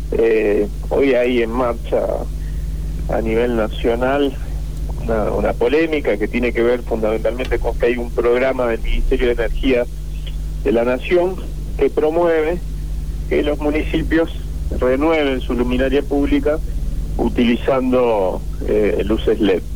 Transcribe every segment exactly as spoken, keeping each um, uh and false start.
Eh, hoy hay en marcha a nivel nacional una, una polémica que tiene que ver fundamentalmente con que hay un programa del Ministerio de Energía de la Nación que promueve que los municipios renueven su luminaria pública utilizando eh, luces L E D.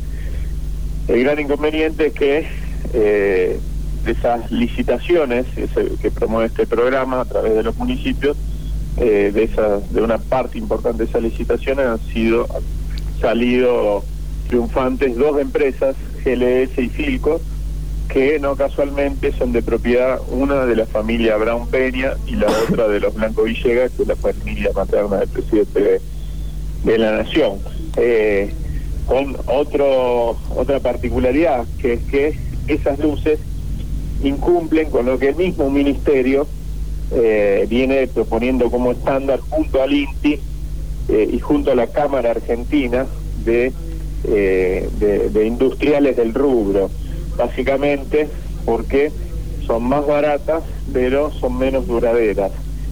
El gran inconveniente es que eh, de esas licitaciones ese, que promueve este programa a través de los municipios, eh, de esa, de una parte importante de esas licitaciones han sido han salido triunfantes dos empresas, G L S y Philco, que no casualmente son de propiedad, una de la familia Brown Peña y la otra de los Blanco Villegas, que es la familia materna del presidente de, de la Nación. Eh, con otro otra particularidad, que es que esas luces incumplen con lo que el mismo ministerio eh, viene proponiendo como estándar junto al I N T I eh, y junto a la Cámara Argentina de, eh, de, de Industriales del Rubro, básicamente porque son más baratas pero son menos duraderas.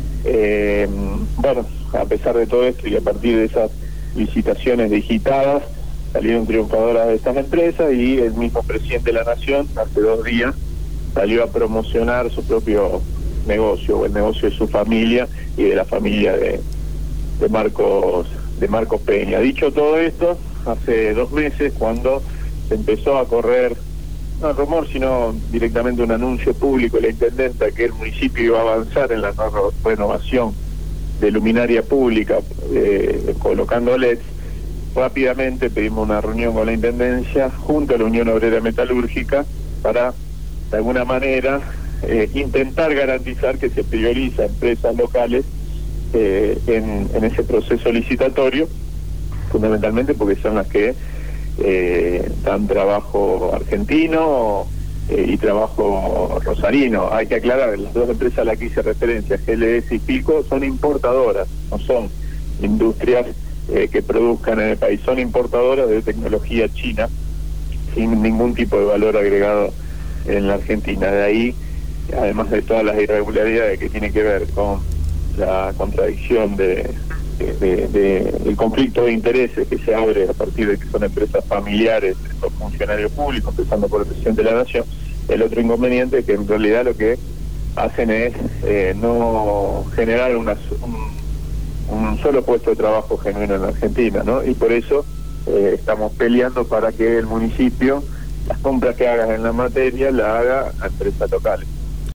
Eh, bueno, a pesar de todo esto y a partir de esas licitaciones digitadas salieron triunfadoras de estas empresas, y el mismo presidente de la Nación hace dos días salió a promocionar su propio negocio, o el negocio de su familia y de la familia de, de Marcos de Marcos Peña. Dicho todo esto, hace dos meses cuando se empezó a correr, no el rumor, sino directamente un anuncio público de la intendenta que el municipio iba a avanzar en la renovación de luminaria pública, eh, colocando L E Ds, rápidamente pedimos una reunión con la Intendencia junto a la Unión Obrera Metalúrgica para, de alguna manera, eh, intentar garantizar que se prioriza empresas locales eh, en, en ese proceso licitatorio, fundamentalmente porque son las que eh, dan trabajo argentino eh, y trabajo rosarino. Hay que aclarar, las dos empresas a las que hice referencia, G L S y Philco, son importadoras, no son industrias Eh, que produzcan en el país, son importadoras de tecnología china sin ningún tipo de valor agregado en la Argentina. De ahí, además de todas las irregularidades que tienen que ver con la contradicción de, de, de, de el conflicto de intereses que se abre a partir de que son empresas familiares de los funcionarios públicos, empezando por el presidente de la Nación, el otro inconveniente es que en realidad lo que hacen es eh, no generar una, un un solo puesto de trabajo genuino en la Argentina, ¿no? Y por eso eh, estamos peleando para que el municipio, las compras que haga en la materia, la haga a empresas locales.